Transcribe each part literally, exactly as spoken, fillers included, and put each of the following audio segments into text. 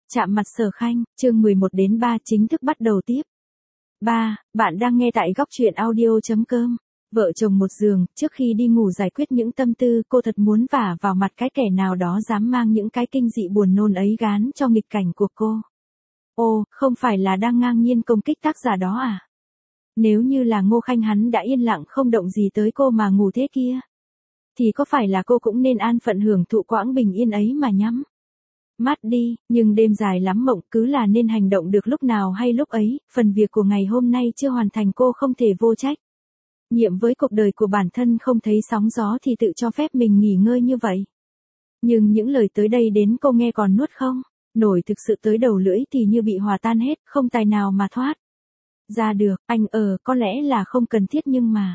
Chạm mặt Sở Khanh, chương mười một đến ba chính thức bắt đầu tiếp. ba. Bạn đang nghe tại góc truyện audio chấm com. Vợ chồng một giường, trước khi đi ngủ giải quyết những tâm tư, cô thật muốn vả vào mặt cái kẻ nào đó dám mang những cái kinh dị buồn nôn ấy gán cho nghịch cảnh của cô. Ồ, không phải là đang ngang nhiên công kích tác giả đó à? Nếu như là Ngô Khanh hắn đã yên lặng không động gì tới cô mà ngủ thế kia, thì có phải là cô cũng nên an phận hưởng thụ quãng bình yên ấy mà nhắm mắt đi, nhưng đêm dài lắm mộng, cứ là nên hành động được lúc nào hay lúc ấy, phần việc của ngày hôm nay chưa hoàn thành cô không thể vô trách nhiệm với cuộc đời của bản thân, không thấy sóng gió thì tự cho phép mình nghỉ ngơi như vậy. Nhưng những lời tới đây đến cô nghe còn nuốt không nổi, thực sự tới đầu lưỡi thì như bị hòa tan hết, không tài nào mà thoát ra được. Anh ờ, có lẽ là không cần thiết nhưng mà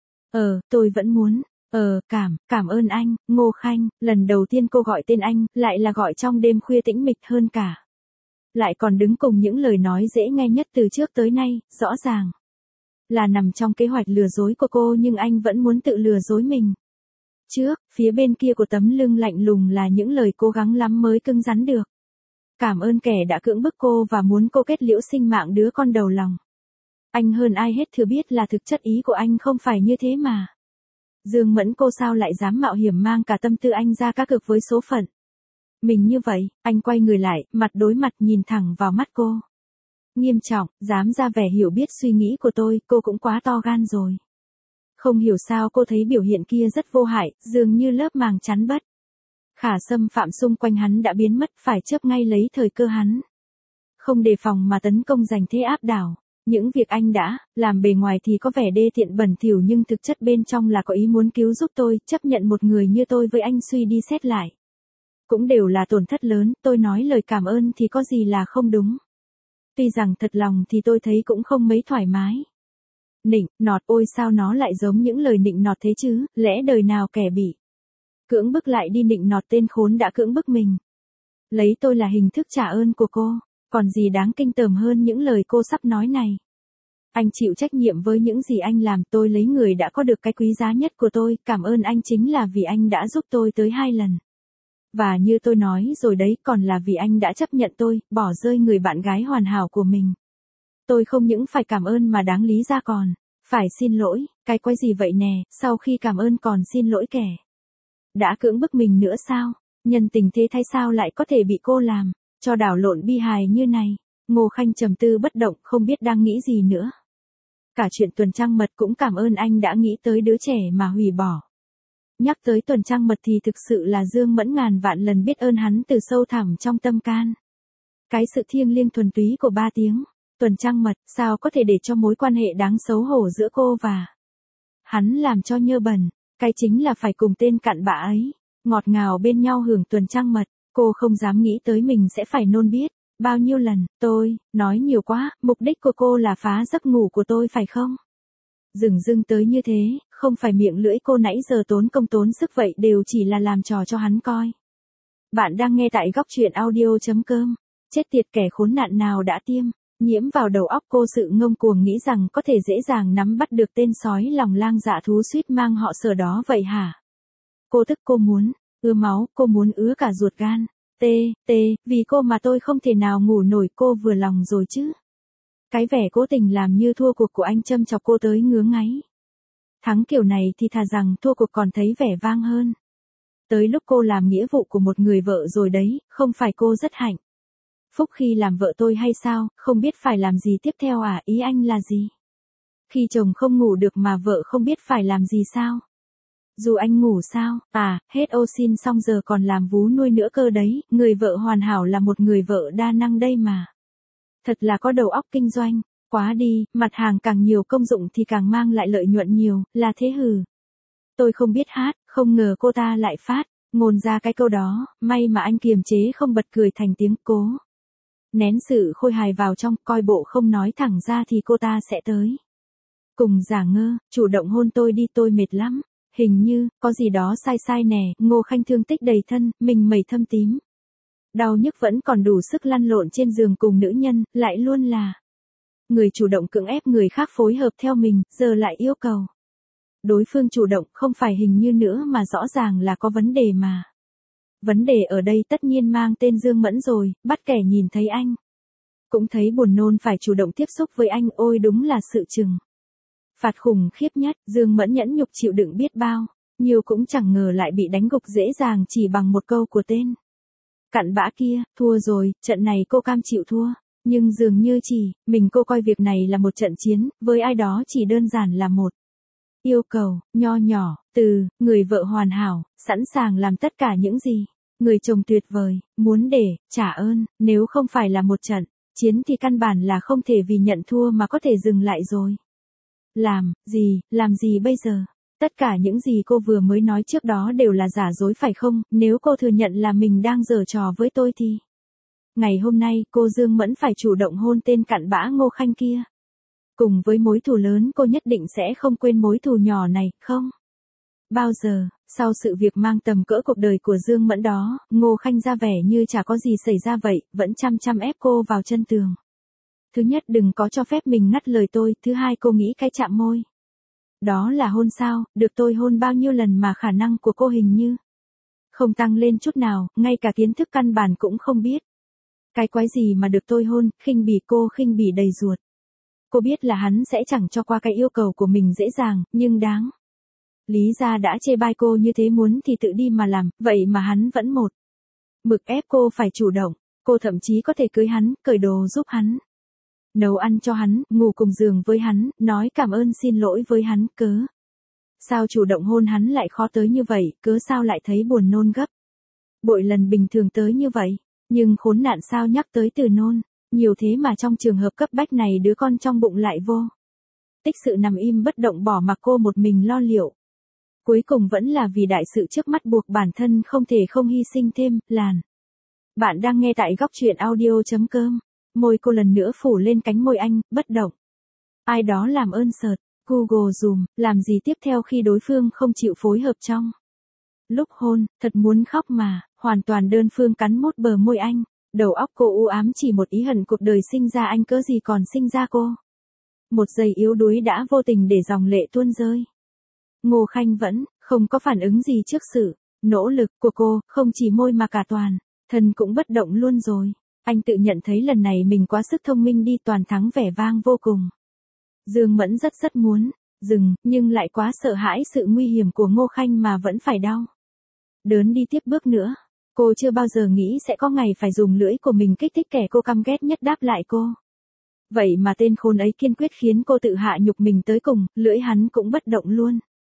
Ờ, tôi vẫn muốn. Ờ, cảm, cảm ơn anh, Ngô Khanh. Lần đầu tiên cô gọi tên anh, lại là gọi trong đêm khuya tĩnh mịch hơn cả. Lại còn đứng cùng những lời nói dễ nghe nhất từ trước tới nay, rõ ràng là nằm trong kế hoạch lừa dối của cô, nhưng anh vẫn muốn tự lừa dối mình. Trước, phía bên kia của tấm lưng lạnh lùng là những lời cố gắng lắm mới cứng rắn được. Cảm ơn kẻ đã cưỡng bức cô và muốn cô kết liễu sinh mạng đứa con đầu lòng. Anh hơn ai hết thừa biết là thực chất ý của anh không phải như thế mà. Dương Mẫn, cô sao lại dám mạo hiểm mang cả tâm tư anh ra cá cược với số phận mình như vậy? Anh quay người lại, mặt đối mặt nhìn thẳng vào mắt cô. Nghiêm trọng, dám ra vẻ hiểu biết suy nghĩ của tôi, cô cũng quá to gan rồi. Không hiểu sao cô thấy biểu hiện kia rất vô hại, dường như lớp màng chắn bất khả xâm phạm xung quanh hắn đã biến mất, phải chớp ngay lấy thời cơ hắn không đề phòng mà tấn công, giành thế áp đảo. Những việc anh đã làm bề ngoài thì có vẻ đê tiện bẩn thỉu, nhưng thực chất bên trong là có ý muốn cứu giúp tôi. Chấp nhận một người như tôi với anh suy đi xét lại cũng đều là tổn thất lớn. Tôi nói lời cảm ơn thì có gì là không đúng. Tuy rằng thật lòng thì tôi thấy cũng không mấy thoải mái. Nịnh nọt, ôi sao nó lại giống những lời nịnh nọt thế chứ, lẽ đời nào kẻ bị cưỡng bức lại đi nịnh nọt tên khốn đã cưỡng bức mình. Lấy tôi là hình thức trả ơn của cô. Còn gì đáng kinh tởm hơn những lời cô sắp nói này. Anh chịu trách nhiệm với những gì anh làm, tôi lấy người đã có được cái quý giá nhất của tôi, cảm ơn anh chính là vì anh đã giúp tôi tới hai lần. Và như tôi nói rồi đấy, còn là vì anh đã chấp nhận tôi, bỏ rơi người bạn gái hoàn hảo của mình. Tôi không những phải cảm ơn mà đáng lý ra còn phải xin lỗi. Cái quái gì vậy nè, sau khi cảm ơn còn xin lỗi kẻ đã cưỡng bức mình nữa sao? Nhân tình thế thay sao lại có thể bị cô làm cho đảo lộn bi hài như này? Ngô Khanh trầm tư bất động, không biết đang nghĩ gì nữa. Cả chuyện tuần trăng mật cũng cảm ơn anh đã nghĩ tới đứa trẻ mà hủy bỏ. Nhắc tới tuần trăng mật thì thực sự là Dương Mẫn ngàn vạn lần biết ơn hắn từ sâu thẳm trong tâm can. Cái sự thiêng liêng thuần túy của ba tiếng tuần trăng mật, sao có thể để cho mối quan hệ đáng xấu hổ giữa cô và hắn làm cho nhơ bẩn. Cái chính là phải cùng tên cặn bã ấy ngọt ngào bên nhau hưởng tuần trăng mật. Cô không dám nghĩ tới mình sẽ phải nôn biết bao nhiêu lần. Tôi nói nhiều quá, mục đích của cô là phá giấc ngủ của tôi phải không? Dửng dưng tới như thế, không phải miệng lưỡi cô nãy giờ tốn công tốn sức vậy đều chỉ là làm trò cho hắn coi. Bạn đang nghe tại góc truyện audio chấm com. Chết tiệt, kẻ khốn nạn nào đã tiêm nhiễm vào đầu óc cô sự ngông cuồng nghĩ rằng có thể dễ dàng nắm bắt được tên sói lòng lang dạ thú suýt mang họ Sở đó vậy hả? Cô tức, cô muốn ưa máu, cô muốn ứa cả ruột gan. Tê, tê, vì cô mà tôi không thể nào ngủ nổi. Cô vừa lòng rồi chứ? Cái vẻ cố tình làm như thua cuộc của anh châm chọc cô tới ngứa ngáy. Thắng kiểu này thì thà rằng thua cuộc còn thấy vẻ vang hơn. Tới lúc cô làm nghĩa vụ của một người vợ rồi đấy, không phải cô rất hạnh phúc khi làm vợ tôi hay sao? Không biết phải làm gì tiếp theo à? Ý anh là gì? Khi chồng không ngủ được mà vợ không biết phải làm gì sao? Dù anh ngủ sao? À, hết ô xin xong giờ còn làm vú nuôi nữa cơ đấy. Người vợ hoàn hảo là một người vợ đa năng đây mà. Thật là có đầu óc kinh doanh quá đi, mặt hàng càng nhiều công dụng thì càng mang lại lợi nhuận nhiều, là thế hừ. Tôi không biết hát, không ngờ cô ta lại phát ngôn ra cái câu đó, may mà anh kiềm chế không bật cười thành tiếng, cố nén sự khôi hài vào trong, coi bộ không nói thẳng ra thì cô ta sẽ tới cùng giả ngơ, chủ động hôn tôi đi, tôi mệt lắm. Hình như, có gì đó sai sai nè. Ngô Khanh thương tích đầy thân, mình mẩy thâm tím. Đau nhức vẫn còn đủ sức lăn lộn trên giường cùng nữ nhân, lại luôn là người chủ động cưỡng ép người khác phối hợp theo mình, giờ lại yêu cầu đối phương chủ động, không phải hình như nữa mà rõ ràng là có vấn đề mà. Vấn đề ở đây tất nhiên mang tên Dương Mẫn rồi, bắt kẻ nhìn thấy anh. Cũng thấy buồn nôn phải chủ động tiếp xúc với anh, ôi đúng là sự trừng phạt khủng khiếp nhất. Dương Mẫn nhẫn nhục chịu đựng biết bao, nhiều cũng chẳng ngờ lại bị đánh gục dễ dàng chỉ bằng một câu của tên cặn bã kia. Thua rồi, trận này cô cam chịu thua. Nhưng dường như chỉ, mình cô coi việc này là một trận chiến, với ai đó chỉ đơn giản là một yêu cầu, nho nhỏ, từ, người vợ hoàn hảo, sẵn sàng làm tất cả những gì, người chồng tuyệt vời, muốn để, trả ơn, nếu không phải là một trận chiến thì căn bản là không thể vì nhận thua mà có thể dừng lại rồi. Làm, gì, làm gì bây giờ? Tất cả những gì cô vừa mới nói trước đó đều là giả dối phải không? Nếu cô thừa nhận là mình đang giở trò với tôi thì ngày hôm nay cô Dương Mẫn phải chủ động hôn tên cặn bã Ngô Khanh kia. Cùng với mối thù lớn cô nhất định sẽ không quên mối thù nhỏ này, không? Bao giờ, sau sự việc mang tầm cỡ cuộc đời của Dương Mẫn đó, Ngô Khanh ra vẻ như chả có gì xảy ra vậy, vẫn chăm chăm ép cô vào chân tường. Thứ nhất đừng có cho phép mình ngắt lời tôi, thứ hai cô nghĩ cái chạm môi đó là hôn sao, được tôi hôn bao nhiêu lần mà khả năng của cô hình như không tăng lên chút nào, ngay cả kiến thức căn bản cũng không biết. Cái quái gì mà được tôi hôn, khinh bỉ cô khinh bỉ đầy ruột. Cô biết là hắn sẽ chẳng cho qua cái yêu cầu của mình dễ dàng, nhưng đáng lý ra đã chê bai cô như thế, muốn thì tự đi mà làm, vậy mà hắn vẫn một mực ép cô phải chủ động. Cô thậm chí có thể cưới hắn, cởi đồ giúp hắn, nấu ăn cho hắn, ngủ cùng giường với hắn, nói cảm ơn xin lỗi với hắn, cớ sao chủ động hôn hắn lại khó tới như vậy, cớ sao lại thấy buồn nôn gấp bội lần bình thường tới như vậy. Nhưng khốn nạn sao nhắc tới từ nôn nhiều thế mà trong trường hợp cấp bách này đứa con trong bụng lại vô tích sự nằm im bất động bỏ mặc cô một mình lo liệu. Cuối cùng vẫn là vì đại sự trước mắt buộc bản thân không thể không hy sinh thêm. Làn. Bạn đang nghe tại góc truyện audio.com. Môi cô lần nữa phủ lên cánh môi anh, bất động. Ai đó làm ơn search Google Zoom, làm gì tiếp theo khi đối phương không chịu phối hợp trong lúc hôn, thật muốn khóc mà, hoàn toàn đơn phương cắn mốt bờ môi anh. Đầu óc cô u ám chỉ một ý hận cuộc đời sinh ra anh cớ gì còn sinh ra cô. Một giây yếu đuối đã vô tình để dòng lệ tuôn rơi. Ngô Khanh vẫn không có phản ứng gì trước sự nỗ lực của cô, không chỉ môi mà cả toàn thân cũng bất động luôn rồi. Anh tự nhận thấy lần này mình quá sức thông minh đi, toàn thắng vẻ vang vô cùng. Dương Mẫn rất rất muốn dừng, nhưng lại quá sợ hãi sự nguy hiểm của Ngô Khanh mà vẫn phải đau đớn đi tiếp bước nữa. Cô chưa bao giờ nghĩ sẽ có ngày phải dùng lưỡi của mình kích thích kẻ cô căm ghét nhất đáp lại cô. Vậy mà tên khốn ấy kiên quyết khiến cô tự hạ nhục mình tới cùng, lưỡi hắn cũng bất động luôn.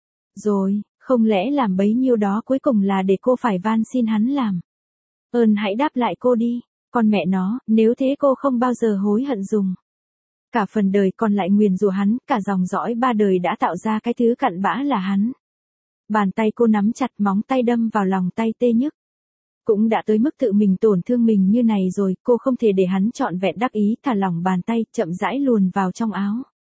Rồi, không lẽ làm bấy nhiêu đó cuối cùng là để cô phải van xin hắn làm ơn hãy đáp lại cô đi. Con mẹ nó, nếu thế cô không bao giờ hối hận dùng cả phần đời còn lại nguyền rủa hắn, cả dòng dõi ba đời đã tạo ra cái thứ cặn bã là hắn. Bàn tay cô nắm chặt, móng tay đâm vào lòng tay tê nhức. Cũng đã tới mức tự mình tổn thương mình như này rồi, cô không thể để hắn trọn vẹn đắc ý, thả lỏng bàn tay, chậm rãi luồn vào trong áo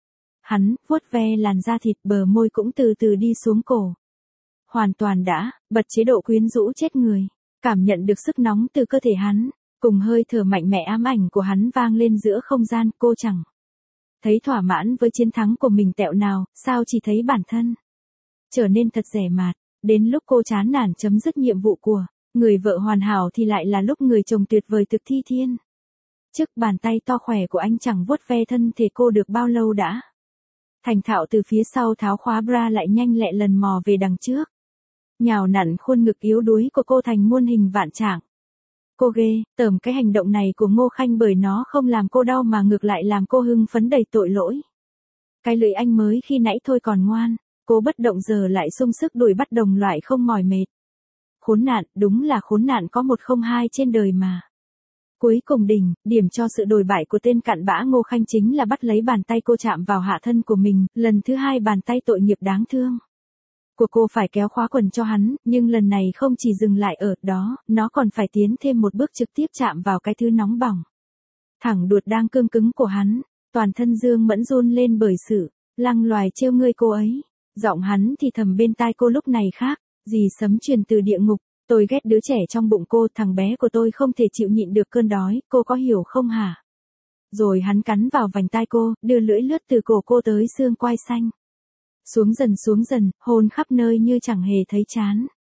hắn, vuốt ve làn da thịt, bờ môi cũng từ từ đi xuống cổ. Hoàn toàn đã bật chế độ quyến rũ chết người, cảm nhận được sức nóng từ cơ thể hắn, cùng hơi thở mạnh mẽ ám ảnh của hắn vang lên giữa không gian. Cô chẳng thấy thỏa mãn với chiến thắng của mình tẹo nào, sao chỉ thấy bản thân trở nên thật rẻ mạt. Đến lúc cô chán nản chấm dứt nhiệm vụ của người vợ hoàn hảo thì lại là lúc người chồng tuyệt vời thực thi thiên chức. Bàn tay to khỏe của anh chẳng vuốt ve thân thể cô được bao lâu đã thành thạo từ phía sau tháo khóa bra, lại nhanh lẹ lần mò về đằng trước, nhào nặn khuôn ngực yếu đuối của cô thành muôn hình vạn trạng. Cô ghê tởm cái hành động này của Ngô Khanh, bởi nó không làm cô đau mà ngược lại làm cô hưng phấn đầy tội lỗi. Cái lưỡi anh mới khi nãy thôi còn ngoan, cô bất động giờ lại sung sức đuổi bắt đồng loại không mỏi mệt. Khốn nạn, đúng là khốn nạn có một không hai trên đời mà. Cuối cùng đỉnh điểm cho sự đồi bại của tên cặn bã Ngô Khanh chính là bắt lấy bàn tay cô chạm vào hạ thân của mình, lần thứ hai bàn tay tội nghiệp đáng thương của cô phải kéo khóa quần cho hắn, nhưng lần này không chỉ dừng lại ở đó, nó còn phải tiến thêm một bước trực tiếp chạm vào cái thứ nóng bỏng thẳng đuột đang cương cứng của hắn. Toàn thân Dương Mẫn run lên bởi sự lăng loài trêu ngươi cô ấy. Giọng hắn thì thầm bên tai cô lúc này khác gì sấm truyền từ địa ngục. Tôi ghét đứa trẻ trong bụng cô, thằng bé của tôi không thể chịu nhịn được cơn đói, cô có hiểu không hả? Rồi hắn cắn vào vành tai cô, đưa lưỡi lướt từ cổ cô tới xương quai xanh. Xuống dần xuống dần, hôn khắp nơi như chẳng hề thấy chán.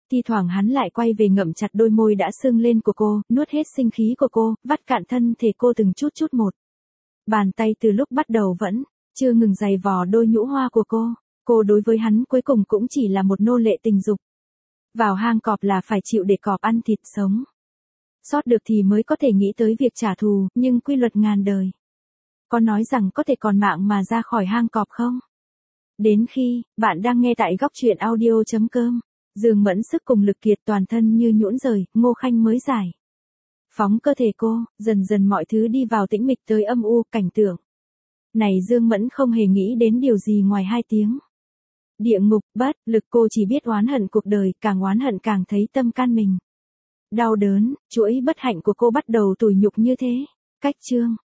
Thi thoảng hắn lại quay về ngậm chặt đôi môi đã sưng lên của cô, nuốt hết sinh khí của cô, vắt cạn thân thể cô từng chút chút một. Bàn tay từ lúc bắt đầu vẫn chưa ngừng giày vò đôi nhũ hoa của cô. Cô đối với hắn cuối cùng cũng chỉ là một nô lệ tình dục. Vào hang cọp là phải chịu để cọp ăn thịt sống. Sót được thì mới có thể nghĩ tới việc trả thù, nhưng quy luật ngàn đời. Có nói rằng có thể còn mạng mà ra khỏi hang cọp không? Đến khi, bạn đang nghe tại góc truyện audio.com. Dương Mẫn sức cùng lực kiệt toàn thân như nhũn rời, Ngô Khanh mới giải phóng cơ thể cô, dần dần mọi thứ đi vào tĩnh mịch tới âm u, cảnh tượng này Dương Mẫn không hề nghĩ đến điều gì ngoài hai tiếng. Địa ngục, bất lực, cô chỉ biết oán hận cuộc đời, càng oán hận càng thấy tâm can mình đau đớn, chuỗi bất hạnh của cô bắt đầu tủi nhục như thế. Cách chương